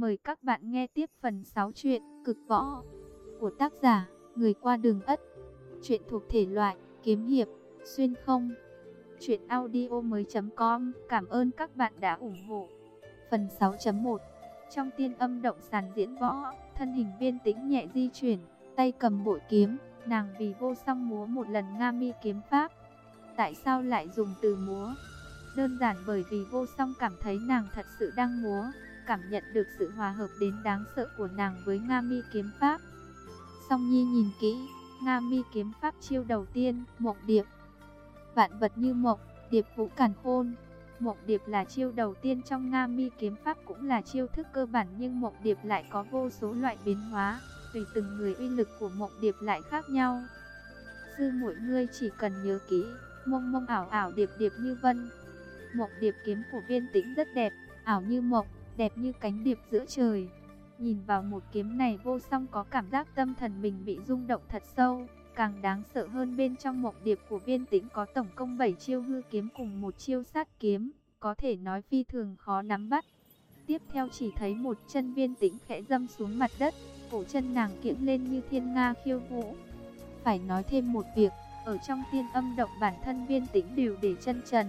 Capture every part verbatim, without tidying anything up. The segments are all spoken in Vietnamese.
Mời các bạn nghe tiếp phần sáu truyện Cực Võ của tác giả Người Qua Đường Ất. Truyện thuộc thể loại kiếm hiệp, xuyên không. Truyện audio mới chấm com. Cảm ơn các bạn đã ủng hộ. Phần sáu chấm một. Trong tiên âm động sàn diễn võ, thân hình Viên Tĩnh nhẹ di chuyển, tay cầm bội kiếm, nàng vì vô song múa một lần Nga Mi kiếm pháp. Tại sao lại dùng từ múa? Đơn giản bởi vì vô song cảm thấy nàng thật sự đang múa, cảm nhận được sự hòa hợp đến đáng sợ của nàng với Nga Mi kiếm pháp. Song Nhi nhìn kỹ, Nga Mi kiếm pháp chiêu đầu tiên, Mộng Điệp. Vạn vật như mộng, điệp vũ càn khôn. Mộng Điệp là chiêu đầu tiên trong Nga Mi kiếm pháp, cũng là chiêu thức cơ bản, nhưng Mộng Điệp lại có vô số loại biến hóa, tùy từng người uy lực của Mộng Điệp lại khác nhau. Sư muội ngươi chỉ cần nhớ kỹ, mông mông ảo ảo điệp điệp như vân. Mộng Điệp kiếm của Viên Tĩnh rất đẹp, ảo như mộng, đẹp như cánh điệp giữa trời. Nhìn vào một kiếm này, vô song có cảm giác tâm thần mình bị rung động thật sâu. Càng đáng sợ hơn, bên trong Mộng Điệp của Viên Tĩnh có tổng cộng bảy chiêu hư kiếm cùng một chiêu sát kiếm, có thể nói phi thường khó nắm bắt. Tiếp theo chỉ thấy một chân Viên Tĩnh khẽ dâm xuống mặt đất, cổ chân nàng kiễng lên như thiên nga khiêu vũ. Phải nói thêm một việc, ở trong tiên âm động bản thân Viên Tĩnh đều để chân trần.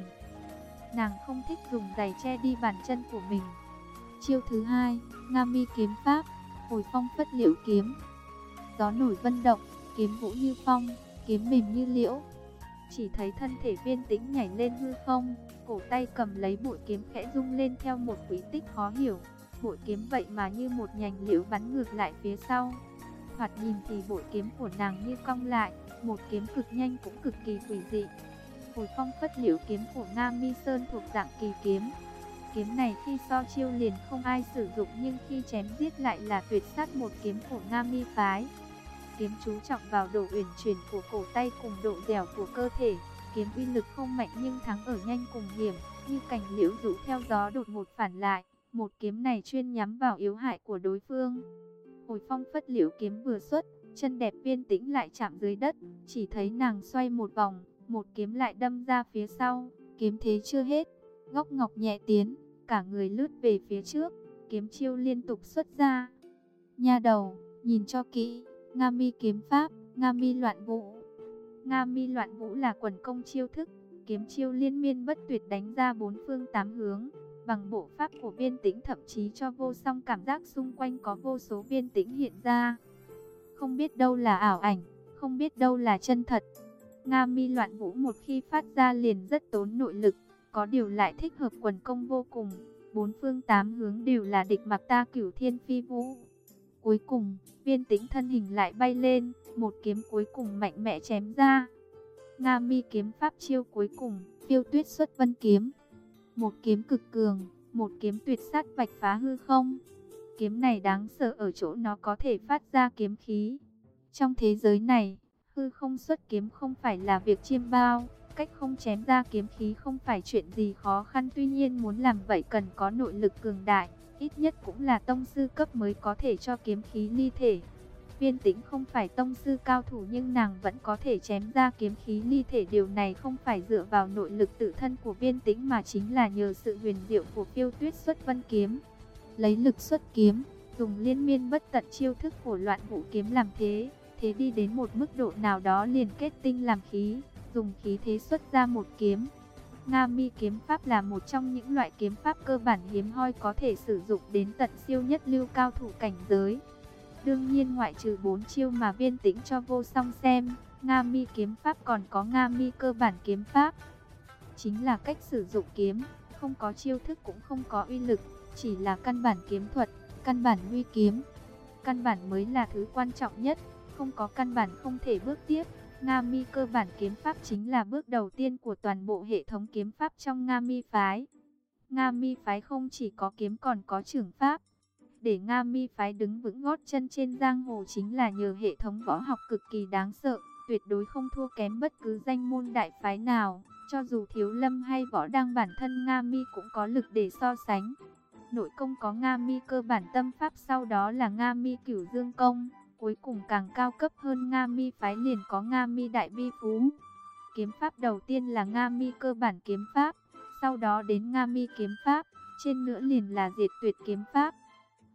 Nàng không thích dùng giày che đi bàn chân của mình. Chiêu thứ hai, Nga Mi kiếm pháp, Hồi Phong Phất Liễu kiếm. Gió nổi vân động, kiếm vũ như phong, kiếm mềm như liễu. Chỉ thấy thân thể Viên Tĩnh nhảy lên hư không, cổ tay cầm lấy bội kiếm khẽ rung lên theo một quỹ tích khó hiểu. Bội kiếm vậy mà như một nhành liễu bắn ngược lại phía sau. Thoạt nhìn thì bội kiếm của nàng như cong lại, một kiếm cực nhanh cũng cực kỳ quỷ dị. Hồi Phong Phất Liễu kiếm của Nga Mi Sơn thuộc dạng kỳ kiếm. Kiếm này khi so chiêu liền không ai sử dụng, nhưng khi chém giết lại là tuyệt sát một kiếm của Nga Mi phái. Kiếm chú trọng vào độ uyển chuyển của cổ tay cùng độ dẻo của cơ thể. Kiếm uy lực không mạnh nhưng thắng ở nhanh cùng hiểm, như cành liễu rũ theo gió đột ngột phản lại. Một kiếm này chuyên nhắm vào yếu hại của đối phương. Hồi Phong Phất Liễu kiếm vừa xuất, chân đẹp Viên Tĩnh lại chạm dưới đất, chỉ thấy nàng xoay một vòng, một kiếm lại đâm ra phía sau. Kiếm thế chưa hết, góc ngọc nhẹ tiến, cả người lướt về phía trước, kiếm chiêu liên tục xuất ra. Nha đầu, nhìn cho kỹ, Nga Mi kiếm pháp, Nga Mi loạn vũ. Nga Mi loạn vũ là quần công chiêu thức, kiếm chiêu liên miên bất tuyệt đánh ra bốn phương tám hướng. Bằng bộ pháp của Viên Tĩnh thậm chí cho vô song cảm giác xung quanh có vô số Viên Tĩnh hiện ra. Không biết đâu là ảo ảnh, không biết đâu là chân thật. Nga Mi loạn vũ một khi phát ra liền rất tốn nội lực, có điều lại thích hợp quần công vô cùng. Bốn phương tám hướng đều là địch, mặc ta cửu thiên phi vũ. Cuối cùng, Viên Tĩnh thân hình lại bay lên, một kiếm cuối cùng mạnh mẽ chém ra. Nga Mi kiếm pháp chiêu cuối cùng, Phiêu Tuyết xuất vân kiếm. Một kiếm cực cường, một kiếm tuyệt sát vạch phá hư không. Kiếm này đáng sợ ở chỗ nó có thể phát ra kiếm khí. Trong thế giới này, hư không xuất kiếm không phải là việc chiêm bao, cách không chém ra kiếm khí không phải chuyện gì khó khăn. Tuy nhiên muốn làm vậy cần có nội lực cường đại, ít nhất cũng là tông sư cấp mới có thể cho kiếm khí ly thể. Viên Tĩnh không phải tông sư cao thủ nhưng nàng vẫn có thể chém ra kiếm khí ly thể. Điều này không phải dựa vào nội lực tự thân của Viên Tĩnh mà chính là nhờ sự huyền diệu của Phiêu Tuyết xuất vân kiếm. Lấy lực xuất kiếm, dùng liên miên bất tận chiêu thức của loạn vũ kiếm làm thế, thế đi đến một mức độ nào đó liền kết tinh làm khí, dùng khí thế xuất ra một kiếm. Nga Mi kiếm pháp là một trong những loại kiếm pháp cơ bản hiếm hoi có thể sử dụng đến tận siêu nhất lưu cao thủ cảnh giới. Đương nhiên ngoại trừ bốn chiêu mà Viên Tĩnh cho vô song xem, Nga Mi kiếm pháp còn có Nga Mi cơ bản kiếm pháp. Chính là cách sử dụng kiếm, không có chiêu thức cũng không có uy lực, chỉ là căn bản kiếm thuật, căn bản nguy kiếm. Căn bản mới là thứ quan trọng nhất, không có căn bản không thể bước tiếp. Nga Mi cơ bản kiếm pháp chính là bước đầu tiên của toàn bộ hệ thống kiếm pháp trong Nga Mi phái. Nga Mi phái không chỉ có kiếm còn có chưởng pháp. Để Nga Mi phái đứng vững gót chân trên giang hồ chính là nhờ hệ thống võ học cực kỳ đáng sợ, tuyệt đối không thua kém bất cứ danh môn đại phái nào. Cho dù Thiếu Lâm hay Võ Đăng, bản thân Nga Mi cũng có lực để so sánh. Nội công có Nga Mi cơ bản tâm pháp, sau đó là Nga Mi cửu dương công. Cuối cùng càng cao cấp hơn Nga Mi phái liền có Nga Mi đại bi phú. Kiếm pháp đầu tiên là Nga Mi cơ bản kiếm pháp, sau đó đến Nga Mi kiếm pháp, trên nữa liền là diệt tuyệt kiếm pháp.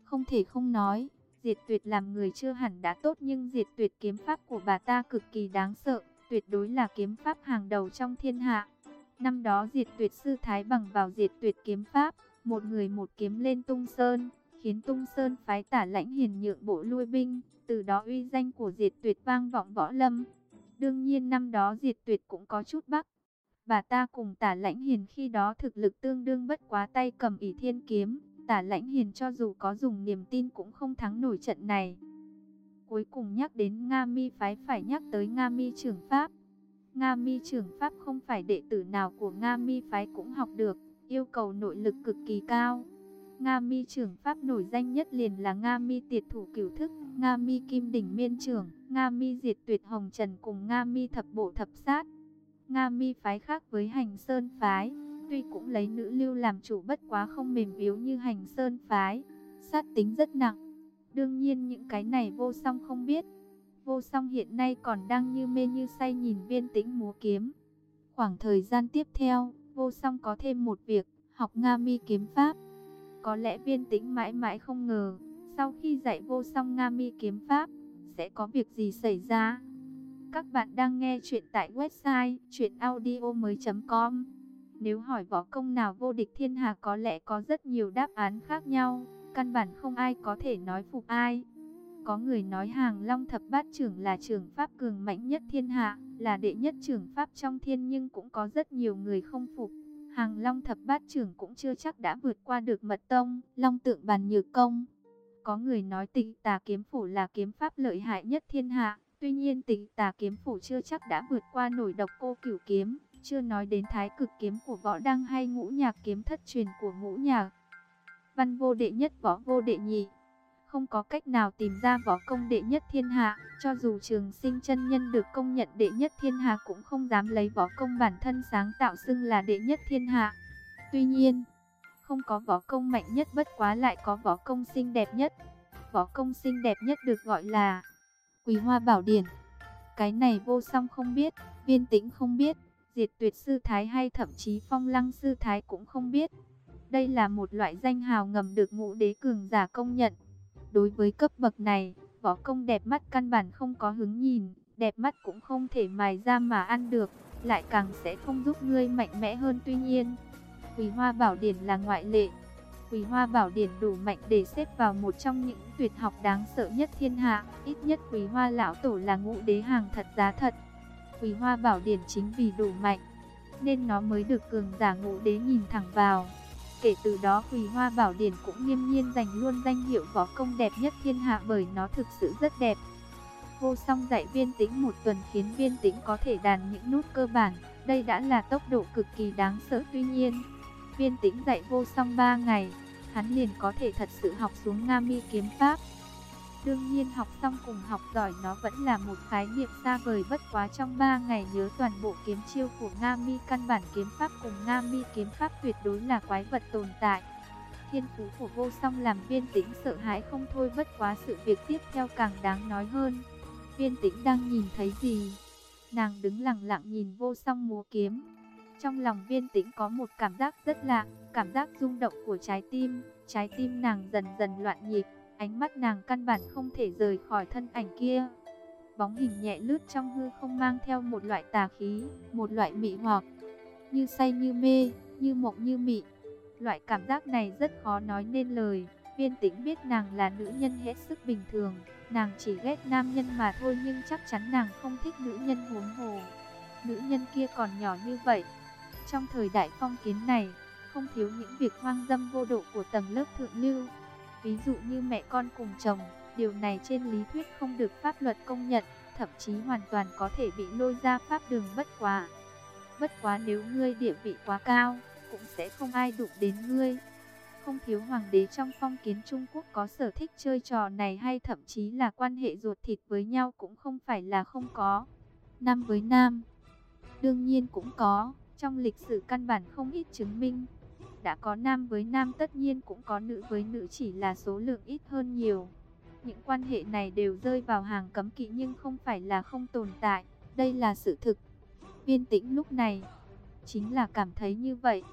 Không thể không nói, Diệt Tuyệt làm người chưa hẳn đã tốt, nhưng Diệt Tuyệt kiếm pháp của bà ta cực kỳ đáng sợ, tuyệt đối là kiếm pháp hàng đầu trong thiên hạ. Năm đó Diệt Tuyệt sư thái bằng vào Diệt Tuyệt kiếm pháp, một người một kiếm lên Tung Sơn, khiến Tung Sơn phái Tả Lãnh Hiền nhượng bộ lui binh, từ đó uy danh của Diệt Tuyệt vang vọng võ lâm. Đương nhiên năm đó Diệt Tuyệt cũng có chút bắc. Bà ta cùng Tả Lãnh Hiền khi đó thực lực tương đương, bất quá tay cầm ỷ thiên kiếm, Tả Lãnh Hiền cho dù có dùng niềm tin cũng không thắng nổi trận này. Cuối cùng nhắc đến Nga Mi phái phải nhắc tới Nga Mi trưởng pháp. Nga Mi trưởng pháp không phải đệ tử nào của Nga Mi phái cũng học được, yêu cầu nội lực cực kỳ cao. Nga Mi trưởng pháp nổi danh nhất liền là Nga Mi Tiệt Thủ Cửu Thức, Nga Mi Kim Đỉnh Miên Trưởng, Nga Mi Diệt Tuyệt Hồng Trần cùng Nga Mi Thập Bộ Thập Sát. Nga Mi phái khác với Hành Sơn phái, tuy cũng lấy nữ lưu làm chủ, bất quá không mềm yếu như Hành Sơn phái, sát tính rất nặng. Đương nhiên những cái này Vô Song không biết. Vô Song hiện nay còn đang như mê như say nhìn Viên Tĩnh múa kiếm. Khoảng thời gian tiếp theo, Vô Song có thêm một việc, học Nga Mi kiếm pháp. Có lẽ Viên Tĩnh mãi mãi không ngờ, sau khi dạy Vô Song Nga Mi kiếm pháp, sẽ có việc gì xảy ra. Các bạn đang nghe chuyện tại website truyện audio mới chấm com. Nếu hỏi võ công nào vô địch thiên hạ, có lẽ có rất nhiều đáp án khác nhau, căn bản không ai có thể nói phục ai. Có người nói Hàng Long Thập Bát Chưởng là chưởng pháp cường mạnh nhất thiên hạ, là đệ nhất chưởng pháp trong thiên, nhưng cũng có rất nhiều người không phục. Hàng Long Thập Bát Chưởng cũng chưa chắc đã vượt qua được Mật Tông, Long Tượng Bàn Nhược Công. Có người nói Tịch Tà Kiếm Phổ là kiếm pháp lợi hại nhất thiên hạ, tuy nhiên Tịch Tà Kiếm Phổ chưa chắc đã vượt qua nổi Độc Cô Cửu Kiếm, chưa nói đến Thái Cực Kiếm của Võ Đăng hay Ngũ Nhạc Kiếm thất truyền của Ngũ Nhạc. Văn vô đệ nhất, võ vô đệ nhị. Không có cách nào tìm ra võ công đệ nhất thiên hạ, cho dù Trường Sinh chân nhân được công nhận đệ nhất thiên hạ cũng không dám lấy võ công bản thân sáng tạo xưng là đệ nhất thiên hạ. Tuy nhiên, không có võ công mạnh nhất, bất quá lại có võ công xinh đẹp nhất. Võ công xinh đẹp nhất được gọi là Quý Hoa Bảo Điển. Cái này Vô Song không biết, Viên Tĩnh không biết, Diệt Tuyệt sư thái hay thậm chí Phong Lăng sư thái cũng không biết. Đây là một loại danh hào ngầm được ngũ đế cường giả công nhận. Đối với cấp bậc này, võ công đẹp mắt căn bản không có hứng nhìn, đẹp mắt cũng không thể mài ra mà ăn được, lại càng sẽ không giúp ngươi mạnh mẽ hơn. Tuy nhiên, Quý Hoa Bảo Điển là ngoại lệ. Quý Hoa Bảo Điển đủ mạnh để xếp vào một trong những tuyệt học đáng sợ nhất thiên hạ, ít nhất Quý Hoa lão tổ là ngũ đế hàng thật giá thật. Quý Hoa Bảo Điển chính vì đủ mạnh, nên nó mới được cường giả ngũ đế nhìn thẳng vào. Kể từ đó Quý Hoa Bảo Điển cũng nghiêm nhiên giành luôn danh hiệu võ công đẹp nhất thiên hạ, bởi nó thực sự rất đẹp. Vô Song dạy Viên Tĩnh một tuần khiến Viên Tĩnh có thể đàn những nút cơ bản, đây đã là tốc độ cực kỳ đáng sợ. Tuy nhiên, Viên Tĩnh dạy Vô Song ba ngày, hắn liền có thể thật sự học xuống Nga Mi kiếm pháp. Đương nhiên học xong cùng học giỏi nó vẫn là một khái niệm xa vời, bất quá trong ba ngày nhớ toàn bộ kiếm chiêu của Nga Mi, căn bản kiếm pháp cùng Nga Mi kiếm pháp tuyệt đối là quái vật tồn tại. Thiên phú của Vô Song làm Viên Tĩnh sợ hãi không thôi, bất quá sự việc tiếp theo càng đáng nói hơn. Viên Tĩnh đang nhìn thấy gì? Nàng đứng lặng lặng nhìn Vô Song múa kiếm. Trong lòng Viên Tĩnh có một cảm giác rất lạ, cảm giác rung động của trái tim. Trái tim nàng dần dần loạn nhịp, ánh mắt nàng căn bản không thể rời khỏi thân ảnh kia. Bóng hình nhẹ lướt trong hư không, mang theo một loại tà khí, một loại mị hoặc, như say như mê, như mộng như mị. Loại cảm giác này rất khó nói nên lời. Viên Tĩnh biết nàng là nữ nhân hết sức bình thường, nàng chỉ ghét nam nhân mà thôi, nhưng chắc chắn nàng không thích nữ nhân, huống hồ nữ nhân kia còn nhỏ như vậy. Trong thời đại phong kiến này, không thiếu những việc hoang dâm vô độ của tầng lớp thượng lưu. Ví dụ như mẹ con cùng chồng, điều này trên lý thuyết không được pháp luật công nhận, thậm chí hoàn toàn có thể bị lôi ra pháp đường. Bất quá, bất quá nếu ngươi địa vị quá cao, cũng sẽ không ai đụng đến ngươi. Không thiếu hoàng đế trong phong kiến Trung Quốc có sở thích chơi trò này, hay thậm chí là quan hệ ruột thịt với nhau cũng không phải là không có. Nam với nam, đương nhiên cũng có, trong lịch sử căn bản không ít chứng minh. Đã có nam với nam, tất nhiên cũng có nữ với nữ, chỉ là số lượng ít hơn nhiều. Những quan hệ này đều rơi vào hàng cấm kỵ nhưng không phải là không tồn tại, đây là sự thực. Viên Tĩnh lúc này chính là cảm thấy như vậy.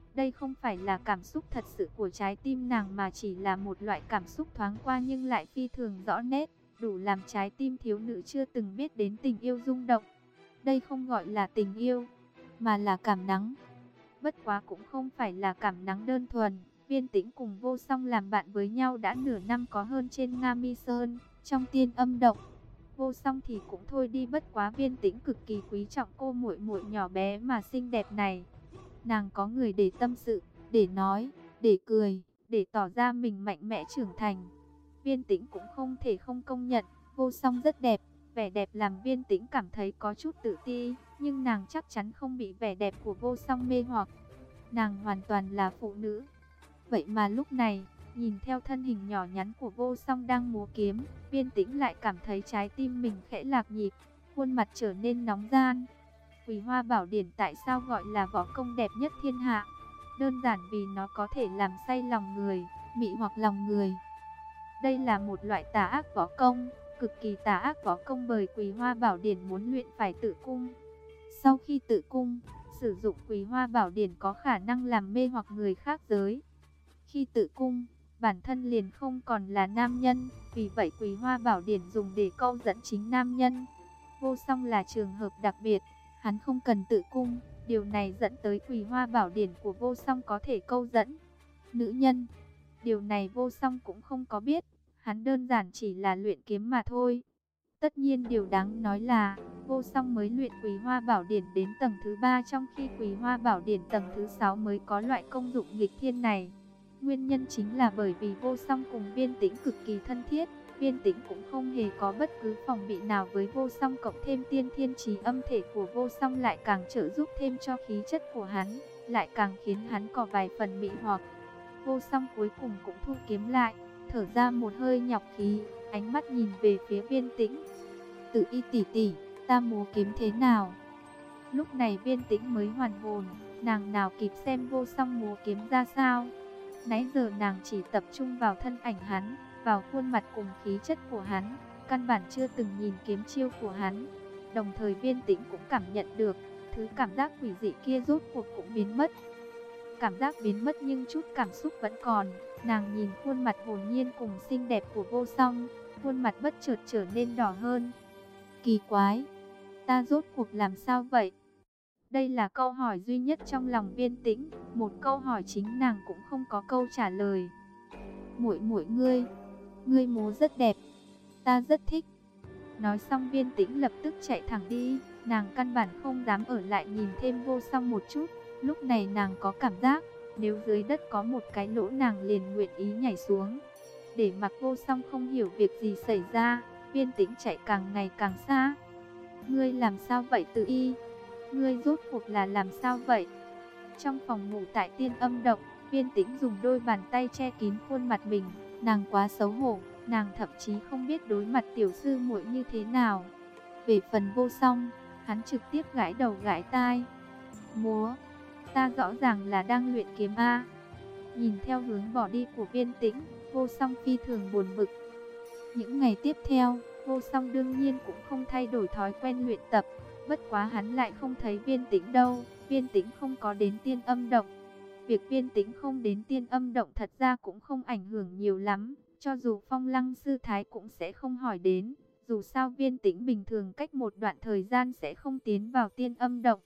Đây không phải là cảm xúc thật sự của trái tim nàng mà chỉ là một loại cảm xúc thoáng qua nhưng lại phi thường rõ nét, đủ làm trái tim thiếu nữ chưa từng biết đến tình yêu rung động. Đây không gọi là tình yêu, mà là cảm nắng. Bất quá cũng không phải là cảm nắng đơn thuần. Viên Tĩnh cùng Vô Song làm bạn với nhau đã nửa năm có hơn trên Nga Mi Sơn, trong Tiên Âm Động. Vô Song thì cũng thôi đi, bất quá Viên Tĩnh cực kỳ quý trọng cô muội muội nhỏ bé mà xinh đẹp này. Nàng có người để tâm sự, để nói, để cười, để tỏ ra mình mạnh mẽ trưởng thành. Viên Tĩnh cũng không thể không công nhận, Vô Song rất đẹp. Vẻ đẹp làm Viên Tĩnh cảm thấy có chút tự ti, nhưng nàng chắc chắn không bị vẻ đẹp của Vô Song mê hoặc. Nàng hoàn toàn là phụ nữ. Vậy mà lúc này, nhìn theo thân hình nhỏ nhắn của Vô Song đang múa kiếm, Viên Tĩnh lại cảm thấy trái tim mình khẽ lạc nhịp, khuôn mặt trở nên nóng gian. Quỳ Hoa Bảo Điển tại sao gọi là võ công đẹp nhất thiên hạ? Đơn giản vì nó có thể làm say lòng người, mị hoặc lòng người. Đây là một loại tà ác võ công, cực kỳ tà ác võ công, bởi Quỳ Hoa Bảo Điển muốn luyện phải tự cung. Sau khi tự cung, sử dụng Quỳ Hoa Bảo Điển có khả năng làm mê hoặc người khác giới. Khi tự cung, bản thân liền không còn là nam nhân, vì vậy Quỳ Hoa Bảo Điển dùng để câu dẫn chính nam nhân. Vô Song là trường hợp đặc biệt, hắn không cần tự cung, điều này dẫn tới Quỳ Hoa Bảo Điển của Vô Song có thể câu dẫn nữ nhân. Điều này Vô Song cũng không có biết, hắn đơn giản chỉ là luyện kiếm mà thôi. Tất nhiên điều đáng nói là, Vô Song mới luyện Quỳ Hoa Bảo Điển đến tầng thứ ba, trong khi Quỳ Hoa Bảo Điển tầng thứ sáu mới có loại công dụng nghịch thiên này. Nguyên nhân chính là bởi vì Vô Song cùng Viên Tĩnh cực kỳ thân thiết, Viên Tĩnh cũng không hề có bất cứ phòng bị nào với Vô Song, cộng thêm tiên thiên trí âm thể của Vô Song lại càng trợ giúp thêm cho khí chất của hắn, lại càng khiến hắn có vài phần mị hoặc. Vô Song cuối cùng cũng thu kiếm lại, thở ra một hơi nhọc khí, ánh mắt nhìn về phía Viên Tĩnh. Tự Y tỷ tỷ, ta múa kiếm thế nào? Lúc này Viên Tĩnh mới hoàn hồn, nàng nào kịp xem Vô Song múa kiếm ra sao. Nãy giờ nàng chỉ tập trung vào thân ảnh hắn, vào khuôn mặt cùng khí chất của hắn, căn bản chưa từng nhìn kiếm chiêu của hắn. Đồng thời Viên Tĩnh cũng cảm nhận được, thứ cảm giác quỷ dị kia rốt cuộc cũng biến mất. Cảm giác biến mất nhưng chút cảm xúc vẫn còn. Nàng nhìn khuôn mặt hồn nhiên cùng xinh đẹp của Vô Song, khuôn mặt bất chợt trở nên đỏ hơn. Kỳ quái, ta rốt cuộc làm sao vậy? Đây là câu hỏi duy nhất trong lòng Viên Tĩnh, một câu hỏi chính nàng cũng không có câu trả lời. Muội muội ngươi, ngươi múa rất đẹp, ta rất thích. Nói xong Viên Tĩnh lập tức chạy thẳng đi, nàng căn bản không dám ở lại nhìn thêm Vô Song một chút. Lúc này nàng có cảm giác, nếu dưới đất có một cái lỗ nàng liền nguyện ý nhảy xuống. Để mặc Vô Song không hiểu việc gì xảy ra, Viên Tĩnh chạy càng ngày càng xa. Ngươi làm sao vậy Tự Y? Ngươi rốt cuộc là làm sao vậy? Trong phòng ngủ tại Tiên Âm Động, Viên Tĩnh dùng đôi bàn tay che kín khuôn mặt mình, nàng quá xấu hổ, nàng thậm chí không biết đối mặt tiểu sư muội như thế nào. Về phần Vô Song, hắn trực tiếp gãi đầu gãi tai. Múa, ta rõ ràng là đang luyện kiếm a. Nhìn theo hướng bỏ đi của Viên Tĩnh, Vô Song phi thường buồn bực. Những ngày tiếp theo, Vô Song đương nhiên cũng không thay đổi thói quen luyện tập. Bất quá hắn lại không thấy Viên Tĩnh đâu, Viên Tĩnh không có đến Tiên Âm Động. Việc Viên Tĩnh không đến Tiên Âm Động thật ra cũng không ảnh hưởng nhiều lắm, cho dù Phong Lăng sư thái cũng sẽ không hỏi đến. Dù sao Viên Tĩnh bình thường cách một đoạn thời gian sẽ không tiến vào Tiên Âm Động.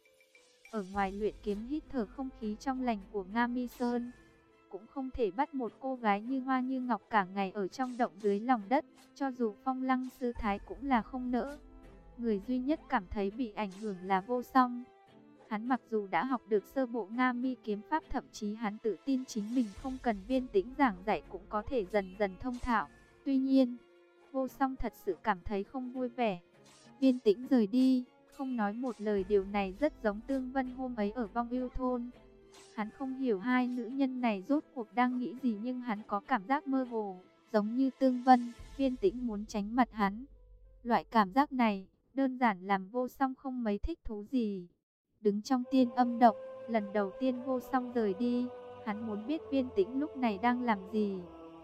Ở ngoài luyện kiếm hít thở không khí trong lành của Nga Mi Sơn, cũng không thể bắt một cô gái như Hoa Như Ngọc cả ngày ở trong động dưới lòng đất, cho dù Phong Lăng sư thái cũng là không nỡ. Người duy nhất cảm thấy bị ảnh hưởng là Vô Song. Hắn mặc dù đã học được sơ bộ Nga Mi kiếm pháp, thậm chí hắn tự tin chính mình không cần Viên Tĩnh giảng dạy cũng có thể dần dần thông thạo. Tuy nhiên, Vô Song thật sự cảm thấy không vui vẻ. Viên Tĩnh rời đi, không nói một lời, điều này rất giống Tương Vân hôm ấy ở Vong Ưu Thôn. Hắn không hiểu hai nữ nhân này rốt cuộc đang nghĩ gì, nhưng hắn có cảm giác mơ hồ, giống như Tương Vân, Viên Tĩnh muốn tránh mặt hắn. Loại cảm giác này đơn giản làm Vô Song không mấy thích thú gì. Đứng trong Tiên Âm Động, lần đầu tiên Vô Song rời đi, hắn muốn biết Viên Tĩnh lúc này đang làm gì.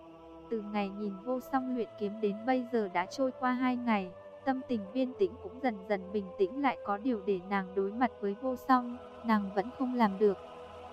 Từ ngày nhìn Vô Song luyện kiếm đến bây giờ đã trôi qua hai ngày, tâm tình Viên Tĩnh cũng dần dần bình tĩnh lại. Có điều để nàng đối mặt với Vô Song, nàng vẫn không làm được.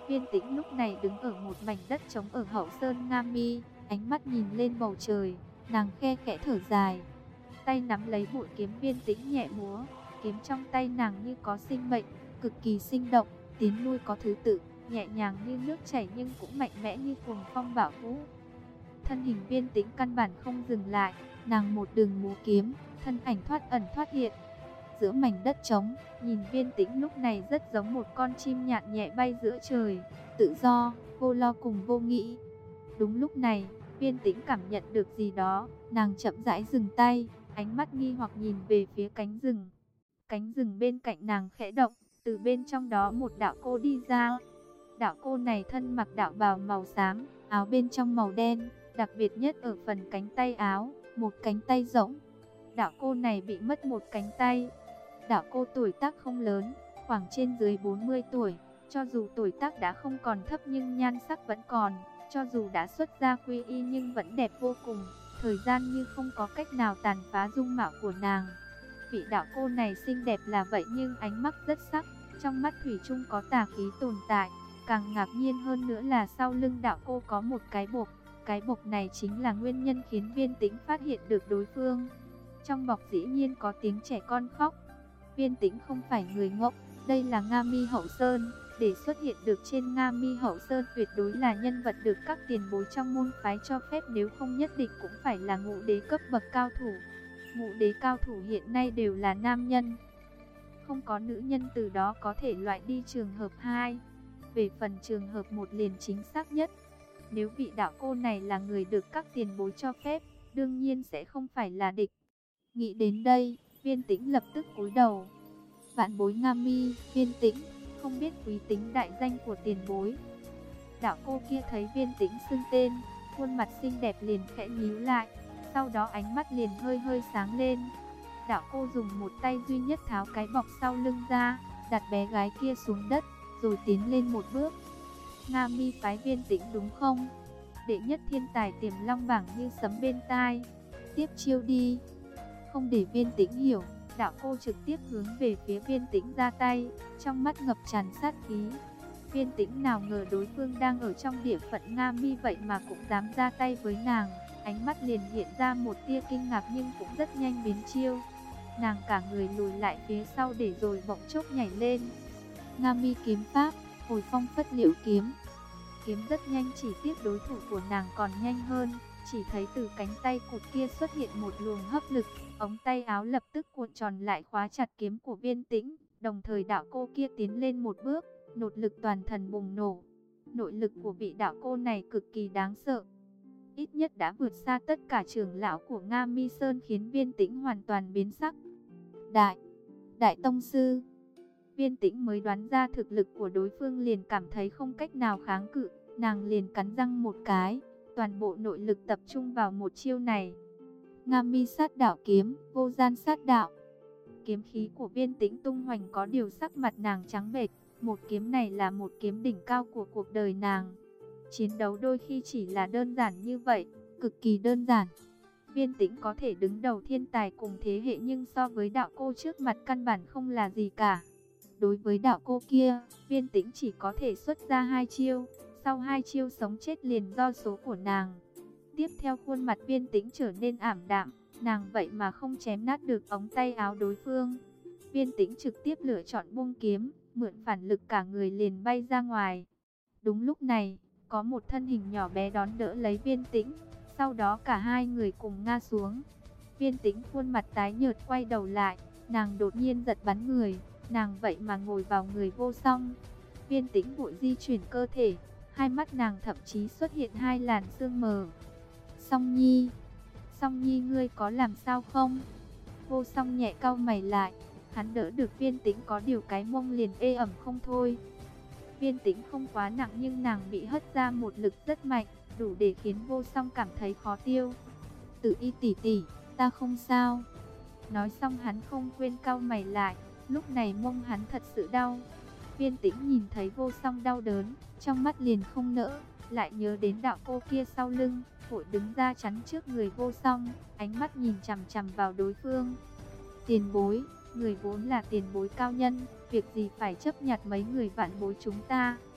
Viên Tĩnh lúc này đứng ở một mảnh đất trống ở hậu sơn Nga Mi, ánh mắt nhìn lên bầu trời, nàng khe khẽ thở dài. Tay nắm lấy bội kiếm Viên Tĩnh nhẹ múa, kiếm trong tay nàng như có sinh mệnh, cực kỳ sinh động, tiến lui có thứ tự, nhẹ nhàng như nước chảy nhưng cũng mạnh mẽ như cuồng phong bão vũ. Thân hình Viên Tĩnh căn bản không dừng lại, nàng một đường múa kiếm, thân ảnh thoát ẩn thoát hiện. Giữa mảnh đất trống, nhìn Viên Tĩnh lúc này rất giống một con chim nhạn nhẹ bay giữa trời, tự do, vô lo cùng vô nghĩ. Đúng lúc này, Viên Tĩnh cảm nhận được gì đó, nàng chậm rãi dừng tay, ánh mắt nghi hoặc nhìn về phía cánh rừng. Cánh rừng bên cạnh nàng khẽ động, từ bên trong đó một đạo cô đi ra. Đạo cô này thân mặc đạo bào màu xám, áo bên trong màu đen, đặc biệt nhất ở phần cánh tay áo, một cánh tay rỗng. Đạo cô này bị mất một cánh tay. Đạo cô tuổi tác không lớn, khoảng trên dưới bốn mươi tuổi, cho dù tuổi tác đã không còn thấp nhưng nhan sắc vẫn còn, cho dù đã xuất gia quy y nhưng vẫn đẹp vô cùng, thời gian như không có cách nào tàn phá dung mạo của nàng. Vị đạo cô này xinh đẹp là vậy nhưng ánh mắt rất sắc, trong mắt thủy chung có tà khí tồn tại. Càng ngạc nhiên hơn nữa là sau lưng đạo cô có một cái bộc, cái bộc này chính là nguyên nhân khiến Viên Tĩnh phát hiện được đối phương. Trong bọc dĩ nhiên có tiếng trẻ con khóc. Viên Tĩnh không phải người ngốc, đây là Nga Mi Hậu Sơn, để xuất hiện được trên Nga Mi Hậu Sơn tuyệt đối là nhân vật được các tiền bối trong môn phái cho phép, nếu không nhất định cũng phải là ngũ đế cấp bậc cao thủ. Ngũ đế cao thủ hiện nay đều là nam nhân, không có nữ nhân, từ đó có thể loại đi trường hợp hai. Về phần trường hợp một liền chính xác nhất, nếu vị đạo cô này là người được các tiền bối cho phép, đương nhiên sẽ không phải là địch. Nghĩ đến đây, Viên Tĩnh lập tức cúi đầu. Vạn bối Nga Mi, Viên Tĩnh, không biết quý tính đại danh của tiền bối. Đạo cô kia thấy Viên Tĩnh xưng tên, khuôn mặt xinh đẹp liền khẽ nhíu lại, sau đó ánh mắt liền hơi hơi sáng lên. Đạo cô dùng một tay duy nhất tháo cái bọc sau lưng ra, đặt bé gái kia xuống đất, rồi tiến lên một bước. Nga Mi phái Viên Tĩnh đúng không? Đệ nhất thiên tài Tiềm Long bảng như sấm bên tai. Tiếp chiêu đi. Không để Viên Tĩnh hiểu, đạo cô trực tiếp hướng về phía Viên Tĩnh ra tay, trong mắt ngập tràn sát khí. Viên Tĩnh nào ngờ đối phương đang ở trong địa phận Nga Mi vậy mà cũng dám ra tay với nàng, ánh mắt liền hiện ra một tia kinh ngạc nhưng cũng rất nhanh biến chiêu. Nàng cả người lùi lại phía sau để rồi bỗng chốc nhảy lên. Nga Mi kiếm pháp, Hồi Phong Phất Liễu kiếm. Kiếm rất nhanh, chỉ tiếc đối thủ của nàng còn nhanh hơn, chỉ thấy từ cánh tay cụt kia xuất hiện một luồng hấp lực, ống tay áo lập tức cuộn tròn lại khóa chặt kiếm của Viên Tĩnh, đồng thời đạo cô kia tiến lên một bước, nội lực toàn thần bùng nổ. Nội lực của vị đạo cô này cực kỳ đáng sợ, ít nhất đã vượt xa tất cả trưởng lão của Nga Mi Sơn, khiến Viên Tĩnh hoàn toàn biến sắc. Đại, Đại Tông Sư. Viên Tĩnh mới đoán ra thực lực của đối phương liền cảm thấy không cách nào kháng cự, nàng liền cắn răng một cái, toàn bộ nội lực tập trung vào một chiêu này. Nga Mi Sát Đạo kiếm, Vô Gian Sát Đạo. Kiếm khí của Viên Tĩnh tung hoành, có điều sắc mặt nàng trắng bệch, một kiếm này là một kiếm đỉnh cao của cuộc đời nàng. Chiến đấu đôi khi chỉ là đơn giản như vậy, cực kỳ đơn giản. Viên Tĩnh có thể đứng đầu thiên tài cùng thế hệ nhưng so với đạo cô trước mặt căn bản không là gì cả. Đối với đạo cô kia, Viên Tĩnh chỉ có thể xuất ra hai chiêu, sau hai chiêu sống chết liền do số của nàng. Tiếp theo khuôn mặt Viên Tĩnh trở nên ảm đạm, nàng vậy mà không chém nát được ống tay áo đối phương. Viên Tĩnh trực tiếp lựa chọn buông kiếm, mượn phản lực cả người liền bay ra ngoài. Đúng lúc này, có một thân hình nhỏ bé đón đỡ lấy Viên Tĩnh, sau đó cả hai người cùng ngã xuống. Viên Tĩnh khuôn mặt tái nhợt quay đầu lại, nàng đột nhiên giật bắn người, nàng vậy mà ngồi vào người Vô Song. Viên Tĩnh vội di chuyển cơ thể, hai mắt nàng thậm chí xuất hiện hai làn sương mờ. Song Nhi, Song Nhi ngươi có làm sao không? Vô Song nhẹ cau mày lại, hắn đỡ được Viên Tĩnh, có điều cái mông liền ê ẩm không thôi. Viên Tĩnh không quá nặng nhưng nàng bị hất ra một lực rất mạnh, đủ để khiến Vô Song cảm thấy khó tiêu. Tự Y tỷ tỷ, ta không sao. Nói xong hắn không quên cau mày lại, lúc này mông hắn thật sự đau. Viên Tĩnh nhìn thấy Vô Song đau đớn, trong mắt liền không nỡ, lại nhớ đến đạo cô kia sau lưng, vội đứng ra chắn trước người Vô Song, ánh mắt nhìn chằm chằm vào đối phương. Tiền bối, người vốn là tiền bối cao nhân, việc gì phải chấp nhặt mấy người vạn bối chúng ta.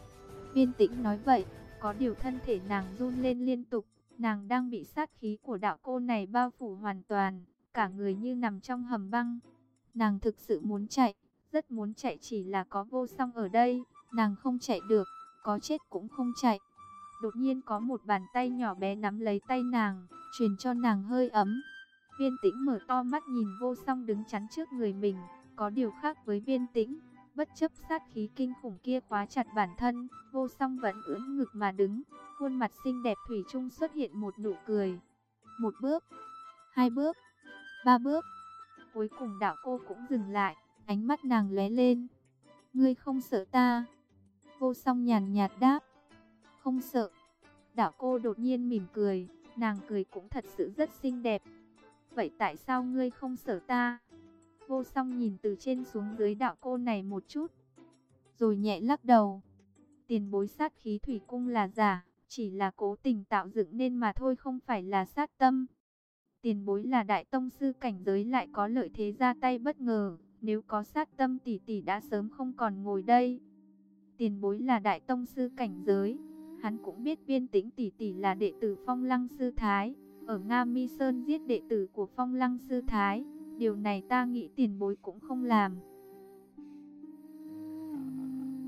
Viên Tĩnh nói vậy, có điều thân thể nàng run lên liên tục. Nàng đang bị sát khí của đạo cô này bao phủ hoàn toàn, cả người như nằm trong hầm băng. Nàng thực sự muốn chạy, rất muốn chạy, chỉ là có Vô Song ở đây, nàng không chạy được, có chết cũng không chạy. Đột nhiên có một bàn tay nhỏ bé nắm lấy tay nàng, truyền cho nàng hơi ấm. Viên Tĩnh mở to mắt nhìn Vô Song đứng chắn trước người mình, có điều khác với Viên Tĩnh, bất chấp sát khí kinh khủng kia khóa chặt bản thân, Vô Song vẫn ưỡn ngực mà đứng, khuôn mặt xinh đẹp thủy chung xuất hiện một nụ cười. Một bước, hai bước, ba bước, cuối cùng đạo cô cũng dừng lại, ánh mắt nàng lóe lên. Ngươi không sợ ta? Vô Song nhàn nhạt đáp. Không sợ. Đạo cô đột nhiên mỉm cười, nàng cười cũng thật sự rất xinh đẹp. Vậy tại sao ngươi không sợ ta? Vô Song nhìn từ trên xuống dưới đạo cô này một chút, rồi nhẹ lắc đầu. Tiền bối sát khí thủy cung là giả, chỉ là cố tình tạo dựng nên mà thôi, không phải là sát tâm. Tiền bối là đại tông sư cảnh giới, lại có lợi thế ra tay bất ngờ, nếu có sát tâm tỷ tỷ đã sớm không còn ngồi đây. Tiền bối là đại tông sư cảnh giới, hắn cũng biết Viên Tĩnh tỷ tỷ là đệ tử Phong Lăng sư thái, ở Nga Mi Sơn giết đệ tử của Phong Lăng sư thái, điều này ta nghĩ tiền bối cũng không làm.